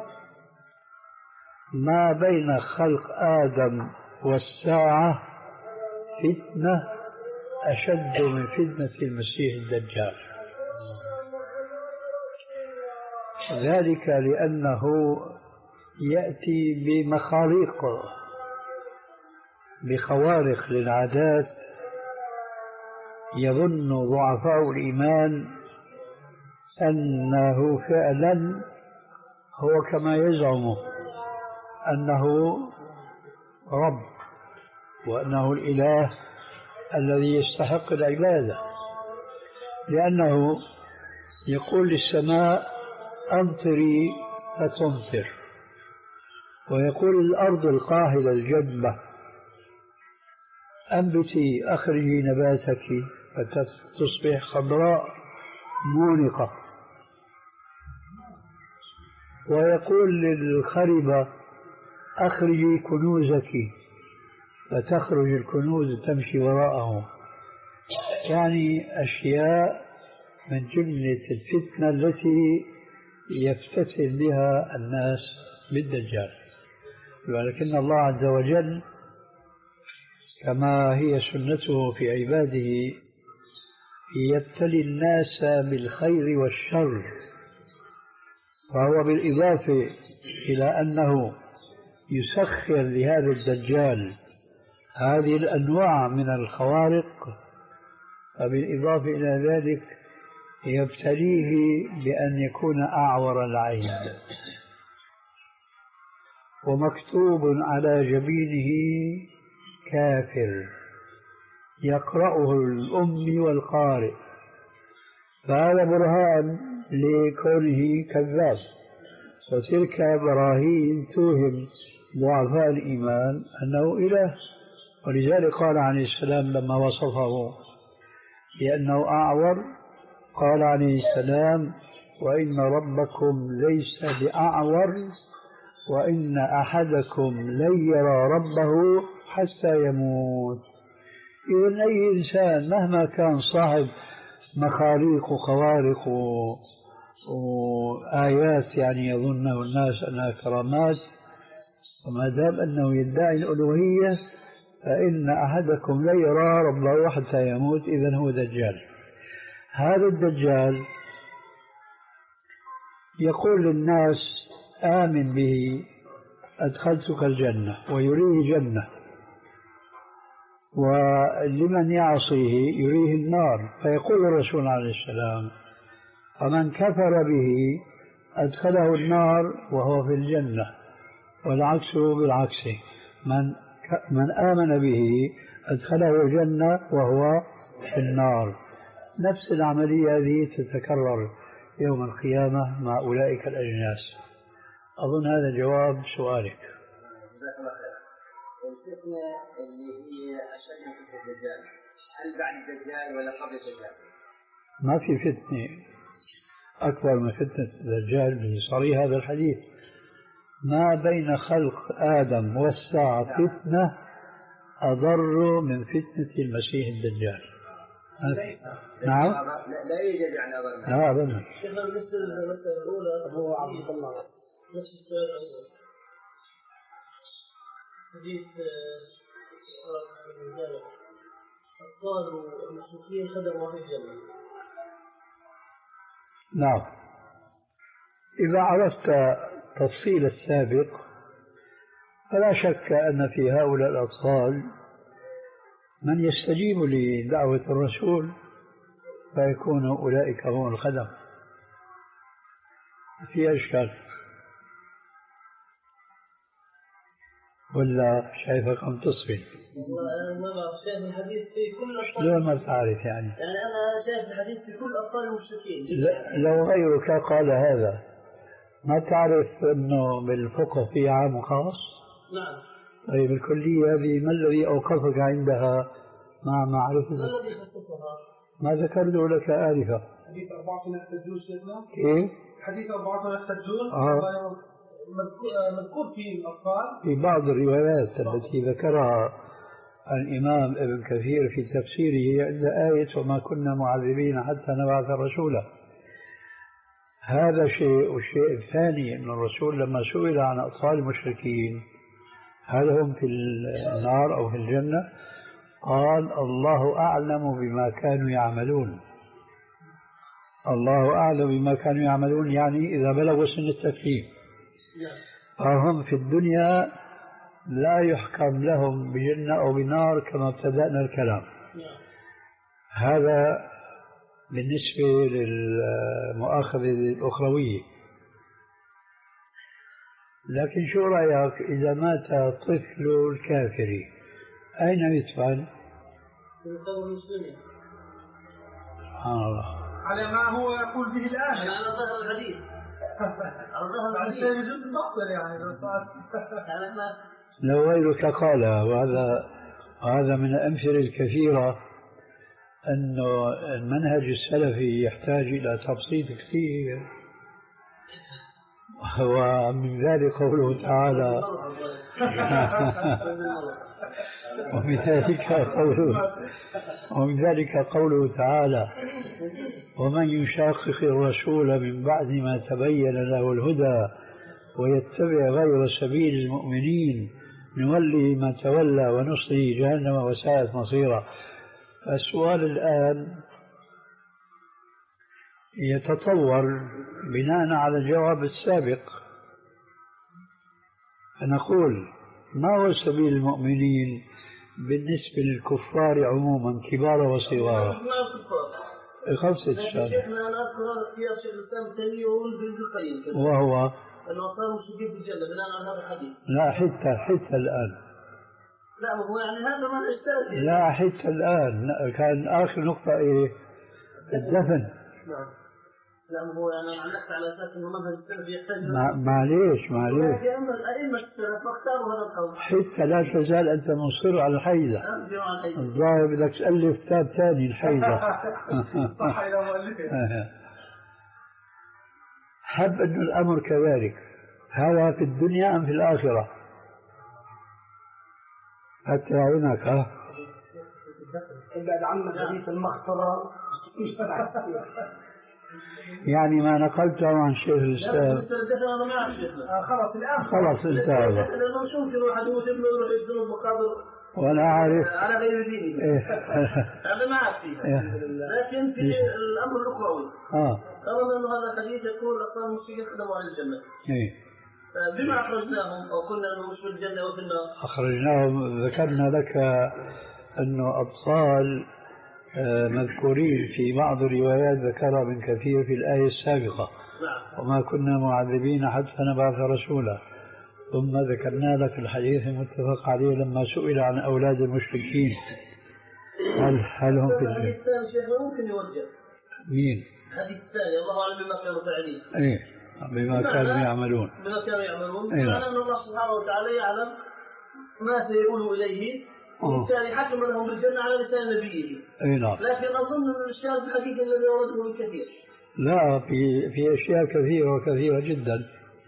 ما بين خلق آدم والساعة فتنة أشد من فتنة المسيح الدجال. ذلك لأنه يأتي بمخاريق، بخوارق للعادات، يظن ضعفاء الإيمان أنه فعلا هو كما يزعم أنه رب، وأنه الإله الذي يستحق العبادة، لأنه يقول للسماء أمطري فتمطر، ويقول الأرض القاهلة الجدبة أنبتي أخرجي نباتك فتصبح خضراء مونقة، ويقول للخربة أخرجي كنوزك فتخرج الكنوز تمشي وراءه. يعني أشياء من جملة الفتنة التي يفتتن بها الناس بالدجال. ولكن الله عز وجل كما هي سنته في عباده يبتلي الناس بالخير والشر، فهو بالإضافة إلى أنه يسخر لهذا الدجال هذه الأنواع من الخوارق، فبالإضافة إلى ذلك يبتليه بأن يكون أعور العين، ومكتوب على جبينه كافر يقرأه الأمي والقارئ، فهذا برهان لكونه كذاب، وتلك براهين توهم ضعفاء الإيمان أنه إله. ولذلك قال عليه السلام لما وصفه بأنه أعور قال عليه السلام: وإن ربكم ليس بأعور وإن أحدكم لن يرى ربه حتى يموت. إذن أي إنسان مهما كان صاحب مخاريق وخوارق و... وآيات يعني يظنه الناس أنها كرامات، وما دام أنه يدعي الألوهية فإن أحدكم لا يرى ربه حتى يموت، إذن هو دجال. هذا الدجال يقول للناس آمن به أدخلتك الجنة، ويريه جنة، ولمن يعصيه يريه النار، فيقول الرسول عليه السلام فمن كفر به أدخله النار وهو في الجنة، والعكس بالعكس، من من آمن به أدخله الجنة وهو في النار. نفس العملية هذه تتكرر يوم القيامة مع أولئك الأجناس. أظن هذا جواب سؤالك. الفتنة اللي هي أشد من فتنة الدجال، هل بعد الدجال ولا قبل الدجال؟ ما في فتنة أكبر من فتنة الدجال بصريح هذا الحديث. ما بين خلق آدم والساعة فتنة أضر من فتنة المسيح الدجال. نعم؟ لا يوجد يعني أضر. لا أبدا. شيخ بالنسبة للمسألة الأولى هو عبد الله نفس السؤال الأول. حديث أطفال المشركين خدموا في الجنة. نعم. إذا عرفت تفصيل السابق فلا شك أن في هؤلاء الأطفال من يستجيب لدعوة الرسول فيكون أولئك هم الخدم. في أشكال ولا شايفك عم تصفي؟ والله أنا ما شايف الحديث في كل أطفال. لا ما تعرف يعني. يعني أنا شايف الحديث في كل أطفال المشركين. لو غيرك قال هذا ما تعرف أنه بالفقه في عام وخاص؟ نعم. طيب الكلية هذه ما الذي أوقفك عندها مع معرفة؟ ما الذي خصصها؟ ما ذكرته لك آنفا. حديث أربعة يحتجون شيخنا؟ كيف؟ حديث أربعة يحتجون؟ آه. مذكور في الأطفال؟ في بعض الروايات التي ذكرها الإمام ابن كثير في تفسيره عند آية وما كنا معذبين حتى نبعث رسولا. هذا شيء، والشيء الثاني أن الرسول لما سئل عن أطفال المشركين هل هم في النار أو في الجنة قال الله أعلم بما كانوا يعملون. الله أعلم بما كانوا يعملون يعني إذا بلغوا سن التكليف، فهم في الدنيا لا يحكم لهم بجنة أو بنار كما ابتدأنا الكلام. هذا بالنسبة للمؤاخذة الأخروية. لكن شو رأيك إذا مات طفل الكافر أين يدفن؟ في قبر المسلمين. سبحان الله. على ما هو يقول به الآن. يعني على ظهر الحديث. على ظهر الحديث. يجوز المقبرة يعني. لو غيرك قال، وهذا هذا من الأمثلة الكثيرة أنه المنهج السلفي يحتاج إلى تبسيط كثير. ومن ذلك قوله تعالى ومن ذلك قوله ومن ذلك قوله تعالى ومن يشاقق الرسول من بعد ما تبين له الهدى ويتبع غير سبيل المؤمنين نولي ما تولى ونصله جهنم وساءت مصيرا. السؤال الآن يتطور بناء على الجواب السابق، فنقول ما هو سبيل المؤمنين بالنسبة للكفار عموما كبار وصغار؟ خلصت السؤال. شيخنا أنا أذكر في شيخ الإسلام تيمية وابن القيم وهو أنه صار مشركين في الجنة بناء على هذا الحديث. لا حتى حتى الآن. لا هو يعني هذا ما يحتاج. لا حتى الآن كان آخر نقطة إيه؟ الدفن. نعم. لا هو يعني علقت على اساس انه منهج السلف يحتاج. معليش معليش. لكن الائمه السلف اختاروا هذا القول. حتى لا تزال انت مصر على الحيزه. الظاهر بدك تالف كتاب ثاني الحيزه. صح الى مؤلفه. حب انه الامر كذلك. هذا في الدنيا ام في الاخره؟ حتى هناك ها. ابعد عنا حديث المخطره يعني ما نقلته عن شيخ الإسلام خلاص الآن خلاص انتهى. لأنه مش ممكن واحد يموت ابنه يروح يسجنه بمقابر وأنا عارف على غير دينه. إيه. هذا ما عاد فيها. لكن في الأمر الأخروي آه طالما أنه هذا الحديث يقول أقوام المسلمين خدموا على الجنة. إيه. بما أخرجناهم أو كنا مش في الجنة أو في النار. أخرجناهم. ذكرنا لك أنه أطفال مذكورين في بعض الروايات ذكرها ابن كثير في الآية السابقة. نعم. وما كنا معذبين حتى نبعث رسولا. ثم ذكرنا لك الحديث المتفق عليه لما سئل عن أولاد المشركين هل هل هم في الحديث الثاني شيخ ممكن يوجه. مين؟ الحديث الثاني الله أعلم بما كانوا فاعلين. إيه بما كانوا يعملون. بما كانوا يعملون. إيه. معنى أن الله سبحانه وتعالى يعلم ما سيقول إليه. وبالتالي حكم لهم بالجنة على لسان نبيه. اي نعم. لكن أظن أن الإشكال في الحديث الذي ورده من كثير. لا في في أشياء كثيرة وكثيرة جدا.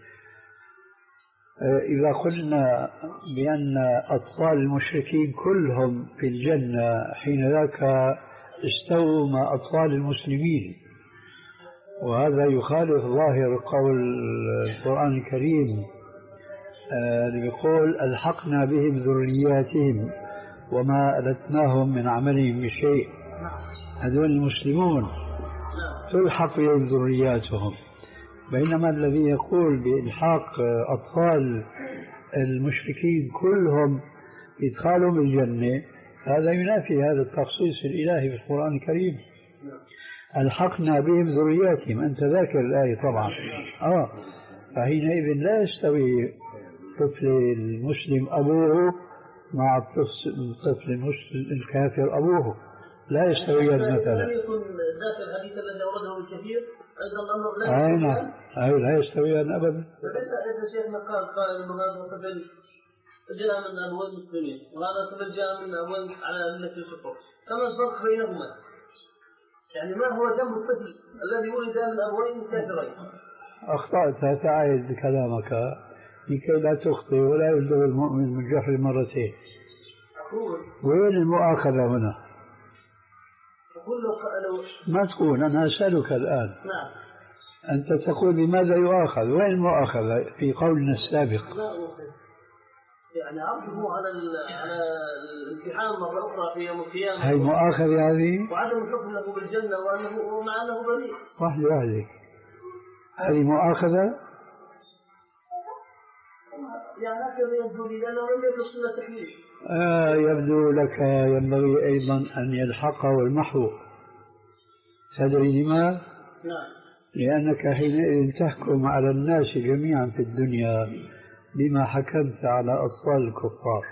إذا قلنا بأن أطفال المشركين كلهم في الجنة حين ذاك استووا مع أطفال المسلمين، وهذا يخالف ظاهر قول القرآن الكريم اللي يقول ألحقنا بهم ذرياتهم وما ألتناهم من عملهم بشيء. هذول المسلمون تلحق بهم ذرياتهم، بينما الذي يقول بإلحاق أطفال المشركين كلهم إدخالهم الجنة هذا ينافي هذا التخصيص الإلهي في القرآن الكريم. ألحقنا بهم ذرياتهم، أنت ذاكر الآية طبعا. آه فحينئذ لا يستوي طفل المسلم أبوه مع الطفل المسلم الكافر أبوه، لا يستويان مثلا. لا يكون ذاك الحديث الذي أورده الكثير أيضا الأمر لا أي نعم أي لا يستويان أبدا. إذا شيخنا قال قال إنه هذا طفل جاء من أبوين مسلمين وهذا طفل جاء من أبوين على ملة الكفر، فما الفرق بينهما؟ يعني ما هو ذنب الطفل الذي ولد من أبوين كافرين؟ أخطأت، تعايد كلامك لكي لا تخطئ ولا يبلغ المؤمن من جحر مرتين. وين المؤاخذة هنا؟ ما تقول أنا أسألك الآن. نعم. أنت تقول بماذا يؤاخذ؟ وين المؤاخذة في قولنا السابق؟ لا يعني عرضه على على الامتحان مرة أخرى في يوم القيامة. هي مؤاخذة هذه؟ وعدم الحكم له بالجنة وأنه مع أنه بريء. واحدة واحدة. هذه مؤاخذة؟ يعني هكذا يبدو لي لأنه لم يبلغ سنة تكليف. آه يبدو لك ينبغي أيضا أن يلحقه المحو. تدري لماذا؟ نعم. لأنك حينئذ تحكم على الناس جميعا في الدنيا بما حكمت على أطفال الكفار.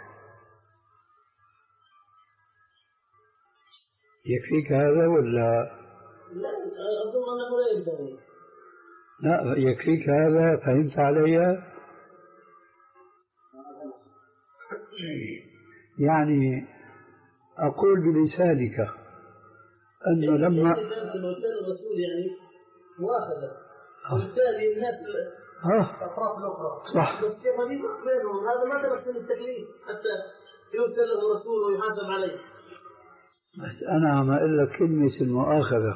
يكفيك هذا ولا؟ لا أظن أنه لا يبدو. لا يكفيك هذا، فهمت علي؟ يعني أقول بلسانك أنه لما الرسول يعني مؤاخذة وبالتالي الناس الأطراف الأخرى صح. هذا ما درس من التكليف حتى يرسل له رسول ويحاسب عليه. بس أنا عم أقول لك كلمة المؤاخذة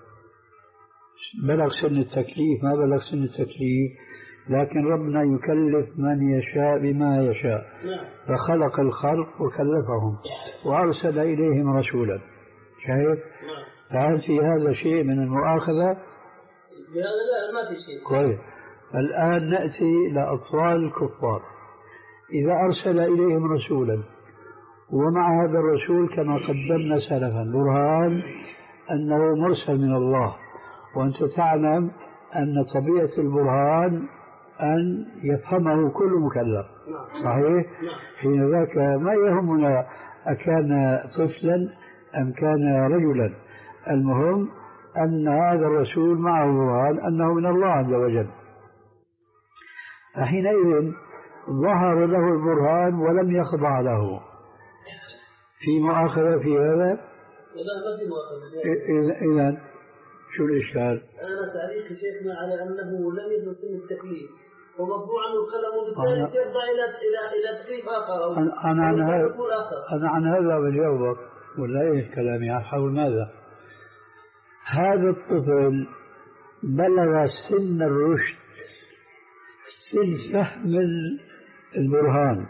بلغ سن التكليف ما بلغ سن التكليف، لكن ربنا يكلف من يشاء بما يشاء. فخلق الخلق وكلفهم وأرسل إليهم رسولا. شايف؟ فهل في هذا شيء من المؤاخذة؟ لا ما في شيء. كويس. الآن نأتي لأطفال الكفار. إذا أرسل إليهم رسولا ومع هذا الرسول كما قدمنا سلفا برهان أنه مرسل من الله، وأنت تعلم أن طبيعة البرهان أن يفهمه كل مكلف. صحيح؟ حين ذاك ما يهمنا أكان طفلا أم كان رجلا، المهم أن هذا الرسول معه برهان أنه من الله عز وجل. حينئذ ظهر له البرهان ولم يخضع له، في مؤاخذة في هذا؟ لا ما في مؤاخذة. إذن شو الإشكال؟ أنا تعليق شيخنا على أنه لم يبلغ سن التكليف ومرفوع عنه القلم وبالتالي يرجع إلى إلى إلى تكليف آخر أو أنا عن هذا أنا عن هذا بجاوبك ولا إيه كلامي حول ماذا؟ هذا الطفل بلغ سن الرشد، سن فهم البرهان،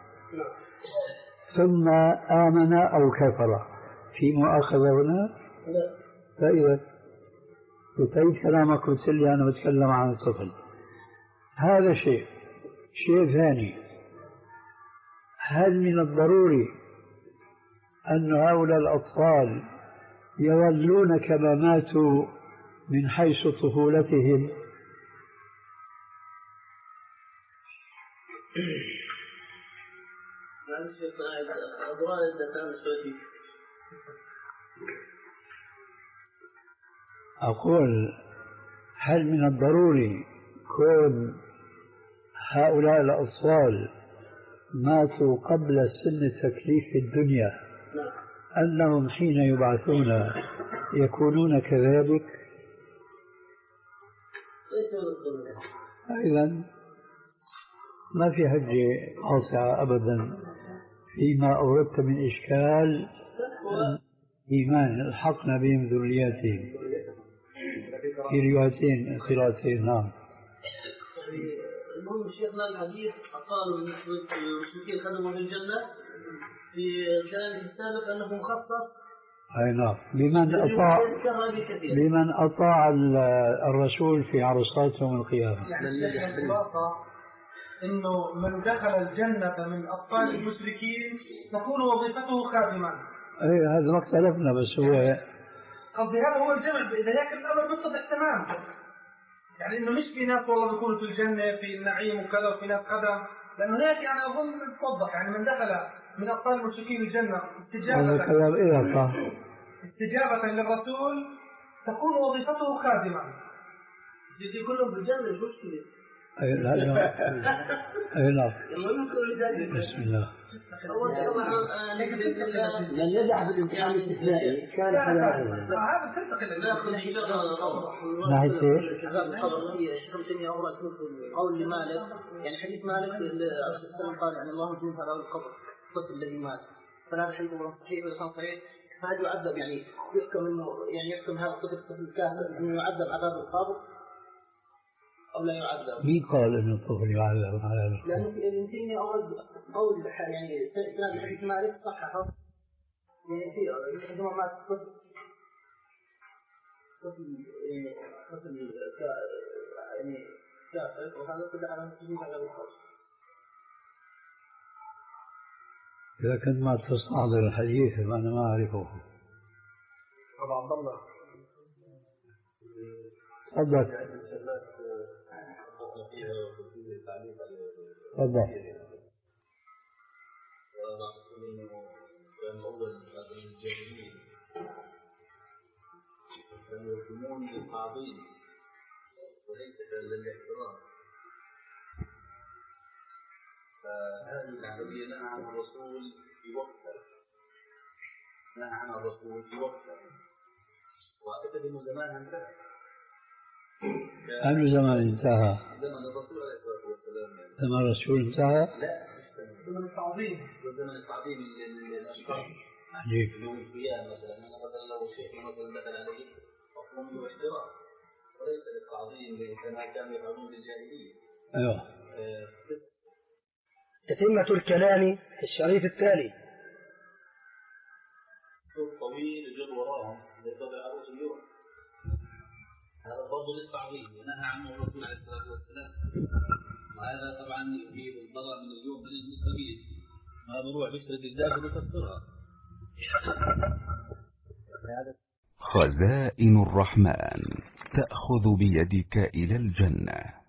ثم آمن أو كفر، في مؤاخذة هنا؟ فإذا وتعيد كلامك قلت لي أنا بتكلم عن الطفل. هذا شيء. شيء ثاني، هل من الضروري أن هؤلاء الأطفال يظلون كما ماتوا من حيث طفولتهم؟ أقول هل من الضروري كون هؤلاء الأطفال ماتوا قبل سن التكليف في الدنيا أنهم حين يبعثون يكونون كذلك؟ إذن ما في حجة قاطعة أبدا فيما أوردت من إشكال إيمان الحقنا بهم ذرياتهم في روايتين خلافين. نعم. المهم شيخنا الحديث قالوا المشركين خدموا بالجنة في كلام السابق أنه مخصص. أي نعم، بمن أطاع بمن أطاع الرسول في عرصات يوم القيامة. يعني الخلاصة إنه من دخل الجنة من أبطال المشركين تكون وظيفته خادما. أي هذا ما اختلفنا، بس هو قصدي هذا هو الجمع. إذا هيك الأمر متضح تمام، يعني إنه مش في ناس والله بيكونوا في الجنة في النعيم وكذا وفي ناس خدم، لأنه هيك يعني أظن توضح يعني من دخل من أبطال المشركين الجنة استجابة استجابة للرسول تكون وظيفته خادما. يجي كلهم بالجنة شو مشكلة؟ أي لا لا أي لا. بسم الله. من نجح في الامتحان الاستثنائي كان حلاوة. هذا تنتقل ناحية ايش؟ قول لمالك يعني حديث مالك الرسول قال يعني الله يجوز على القبر الطفل الذي مات، فهذا حديث صحيح ولا صحيح؟ فهذا يعذب يعني يحكم انه يعني يحكم هذا الطفل الطفل الكافر انه يعذب عذاب القبر أو لا يعذب؟ مين قال إنه الطفل يعذب على القبر؟ لأنه ابن تيمية أول قول يعني سنة حديث مالك صححه يعني في عندما مات طفل طفل طفل يعني كافر وهذا كله على مسلمين على القبر. إذا كنت ما تستحضر الحديث فأنا ما أعرفه. أبو عبد الله تفضل. تفضل. كان أول هذا الجاهلين كانوا يقومون بالتعظيم وليس للاحترام، فهذه العملية نهى عن الرسول في وقته، نهى عن الرسول في وقته، وأعتقد أنه زمان انتهى. أي زمان انتهى؟ زمن الرسول عليه الصلاة والسلام. زمن الرسول انتهى؟ لا، زمن التعظيم. زمن التعظيم للأشخاص. عجيب. اللي هو القيام مثلا، أنا مثلا لو الشيخ مثلا دخل عليه مفهوم له احترام، وليس للتعظيم كما كانوا يفعلون بالجاهلية. أيوه. تتمة الكلام في الشريط التالي. صوت طويل يجر وراهم ليقضي عروس اليوم. هذا برضه للتعظيم ونهى عنه الرسول عليه الصلاة والسلام، وهذا طبعا يجيب الضرر من اليوم من المسلمين، ما بروح بيشتري دجاج وبيكسرها. خزائن الرحمن تأخذ بيدك إلى الجنة.